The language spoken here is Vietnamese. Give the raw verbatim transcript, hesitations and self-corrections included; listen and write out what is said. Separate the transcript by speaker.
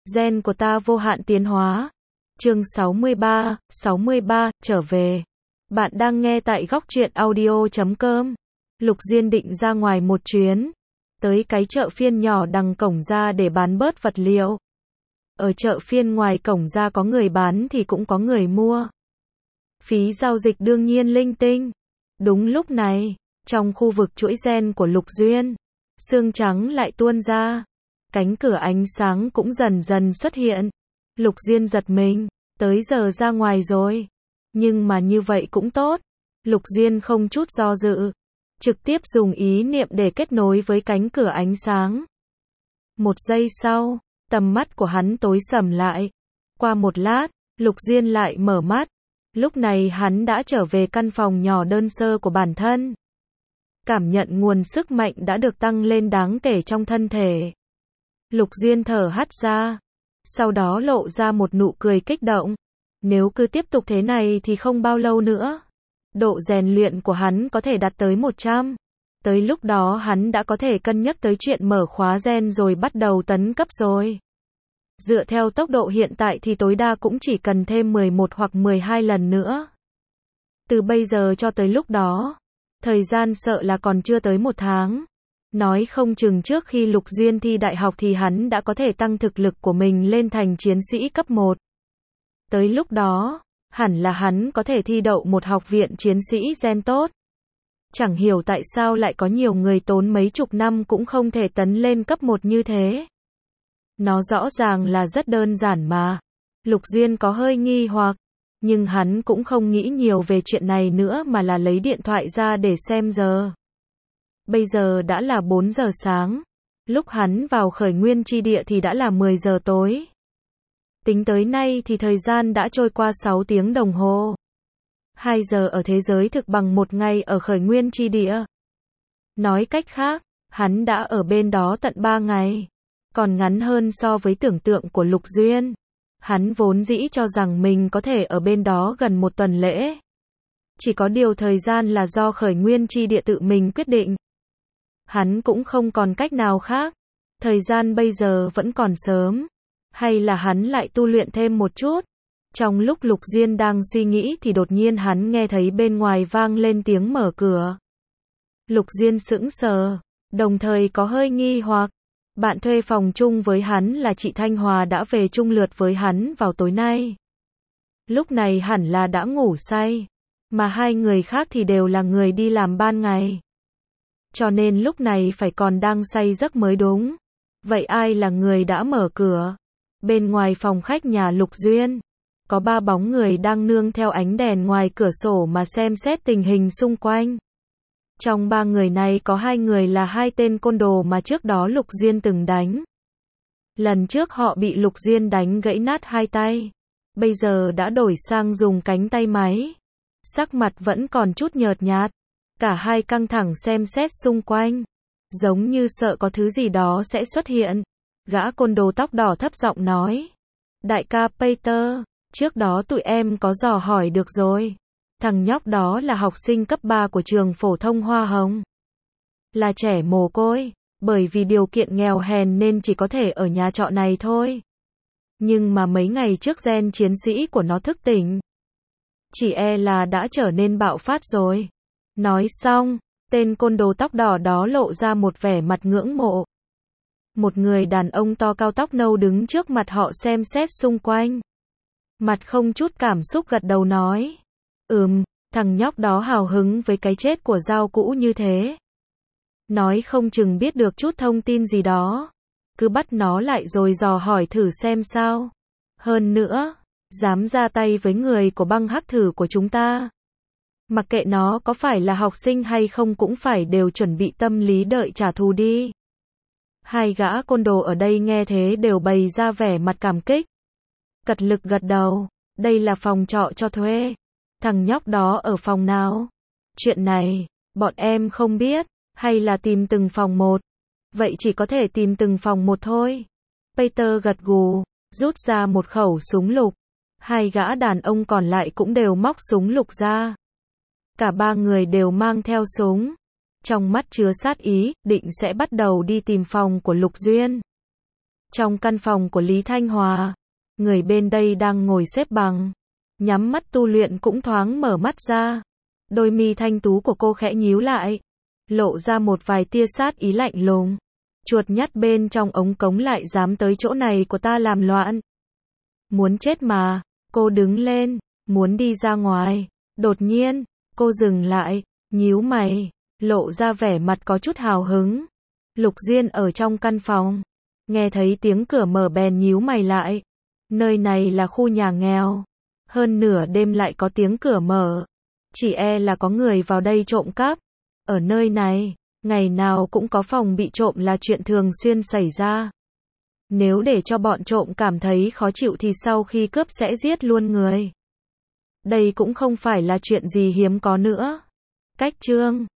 Speaker 1: Gen của ta vô hạn tiến hóa. Chương sáu mươi ba, sáu mươi ba, trở về. Bạn đang nghe tại góc truyện audio chấm com. Lục Diên định ra ngoài một chuyến. Tới cái chợ phiên nhỏ đằng cổng ra để bán bớt vật liệu. Ở chợ phiên ngoài cổng ra có người bán thì cũng có người mua. Phí giao dịch đương nhiên linh tinh. Đúng lúc này, trong khu vực chuỗi gen của Lục Duyên, xương trắng lại tuôn ra. Cánh cửa ánh sáng cũng dần dần xuất hiện. Lục Diên giật mình, tới giờ ra ngoài rồi. Nhưng mà như vậy cũng tốt. Lục Diên không chút do dự, trực tiếp dùng ý niệm để kết nối với cánh cửa ánh sáng. Một giây sau, tầm mắt của hắn tối sầm lại. Qua một lát, Lục Diên lại mở mắt. Lúc này hắn đã trở về căn phòng nhỏ đơn sơ của bản thân. Cảm nhận nguồn sức mạnh đã được tăng lên đáng kể trong thân thể. Lục Diên thở hắt ra. Sau đó lộ ra một nụ cười kích động. Nếu cứ tiếp tục thế này thì không bao lâu nữa, độ rèn luyện của hắn có thể đạt tới một trăm. Tới lúc đó hắn đã có thể cân nhắc tới chuyện mở khóa gen rồi bắt đầu tấn cấp rồi. Dựa theo tốc độ hiện tại thì tối đa cũng chỉ cần thêm mười một hoặc mười hai lần nữa. Từ bây giờ cho tới lúc đó, thời gian sợ là còn chưa tới một tháng. Nói không chừng trước khi Lục Diên thi đại học thì hắn đã có thể tăng thực lực của mình lên thành chiến sĩ cấp một. Tới lúc đó, hẳn là hắn có thể thi đậu một học viện chiến sĩ gen tốt. Chẳng hiểu tại sao lại có nhiều người tốn mấy chục năm cũng không thể tấn lên cấp một như thế. Nó rõ ràng là rất đơn giản mà. Lục Diên có hơi nghi hoặc, nhưng hắn cũng không nghĩ nhiều về chuyện này nữa mà là lấy điện thoại ra để xem giờ. Bây giờ đã là bốn giờ sáng. Lúc hắn vào khởi nguyên chi địa thì đã là mười giờ tối. Tính tới nay thì thời gian đã trôi qua sáu tiếng đồng hồ. hai giờ ở thế giới thực bằng một ngày ở khởi nguyên chi địa. Nói cách khác, hắn đã ở bên đó tận ba ngày. Còn ngắn hơn so với tưởng tượng của Lục Duyên. Hắn vốn dĩ cho rằng mình có thể ở bên đó gần một tuần lễ. Chỉ có điều thời gian là do khởi nguyên chi địa tự mình quyết định. Hắn cũng không còn cách nào khác. Thời gian bây giờ vẫn còn sớm. Hay là hắn lại tu luyện thêm một chút. Trong lúc Lục Diên đang suy nghĩ thì đột nhiên hắn nghe thấy bên ngoài vang lên tiếng mở cửa. Lục Diên sững sờ, đồng thời có hơi nghi hoặc. Bạn thuê phòng chung với hắn là chị Thanh Hòa đã về chung lượt với hắn vào tối nay. Lúc này hẳn là đã ngủ say. Mà hai người khác thì đều là người đi làm ban ngày. Cho nên lúc này phải còn đang say giấc mới đúng. Vậy ai là người đã mở cửa? Bên ngoài phòng khách nhà Lục Duyên, có ba bóng người đang nương theo ánh đèn ngoài cửa sổ mà xem xét tình hình xung quanh. Trong ba người này có hai người là hai tên côn đồ mà trước đó Lục Duyên từng đánh. Lần trước họ bị Lục Duyên đánh gãy nát hai tay. Bây giờ đã đổi sang dùng cánh tay máy. Sắc mặt vẫn còn chút nhợt nhạt. Cả hai căng thẳng xem xét xung quanh. Giống như sợ có thứ gì đó sẽ xuất hiện. Gã côn đồ tóc đỏ thấp giọng nói. Đại ca Peter, trước đó tụi em có dò hỏi được rồi. Thằng nhóc đó là học sinh cấp ba của trường phổ thông Hoa Hồng. Là trẻ mồ côi, bởi vì điều kiện nghèo hèn nên chỉ có thể ở nhà trọ này thôi. Nhưng mà mấy ngày trước gen chiến sĩ của nó thức tỉnh. Chỉ e là đã trở nên bạo phát rồi. Nói xong, tên côn đồ tóc đỏ đó lộ ra một vẻ mặt ngưỡng mộ. Một người đàn ông to cao tóc nâu đứng trước mặt họ xem xét xung quanh. Mặt không chút cảm xúc gật đầu nói. Ừm, thằng nhóc đó hào hứng với cái chết của Giao cũ như thế. Nói không chừng biết được chút thông tin gì đó. Cứ bắt nó lại rồi dò hỏi thử xem sao. Hơn nữa, dám ra tay với người của băng hắc thử của chúng ta. Mặc kệ nó có phải là học sinh hay không cũng phải đều chuẩn bị tâm lý đợi trả thù đi. Hai gã côn đồ ở đây nghe thế đều bày ra vẻ mặt cảm kích. Cật lực gật đầu, đây là phòng trọ cho thuê. Thằng nhóc đó ở phòng nào? Chuyện này, bọn em không biết, hay là tìm từng phòng một? Vậy chỉ có thể tìm từng phòng một thôi. Peter gật gù, rút ra một khẩu súng lục. Hai gã đàn ông còn lại cũng đều móc súng lục ra. Cả ba người đều mang theo súng. Trong mắt chứa sát ý, định sẽ bắt đầu đi tìm phòng của Lục Duyên. Trong căn phòng của Lý Thanh Hòa, người bên đây đang ngồi xếp bằng, nhắm mắt tu luyện cũng thoáng mở mắt ra. Đôi mi thanh tú của cô khẽ nhíu lại, lộ ra một vài tia sát ý lạnh lùng. Chuột nhắt bên trong ống cống lại dám tới chỗ này của ta làm loạn. Muốn chết mà. Cô đứng lên, muốn đi ra ngoài. Đột nhiên, cô dừng lại, nhíu mày, lộ ra vẻ mặt có chút hào hứng. Lục Diên ở trong căn phòng, nghe thấy tiếng cửa mở bèn nhíu mày lại. Nơi này là khu nhà nghèo, hơn nửa đêm lại có tiếng cửa mở, chỉ e là có người vào đây trộm cắp. Ở nơi này, ngày nào cũng có phòng bị trộm là chuyện thường xuyên xảy ra. Nếu để cho bọn trộm cảm thấy khó chịu thì sau khi cướp sẽ giết luôn người. Đây cũng không phải là chuyện gì hiếm có nữa. Cách chương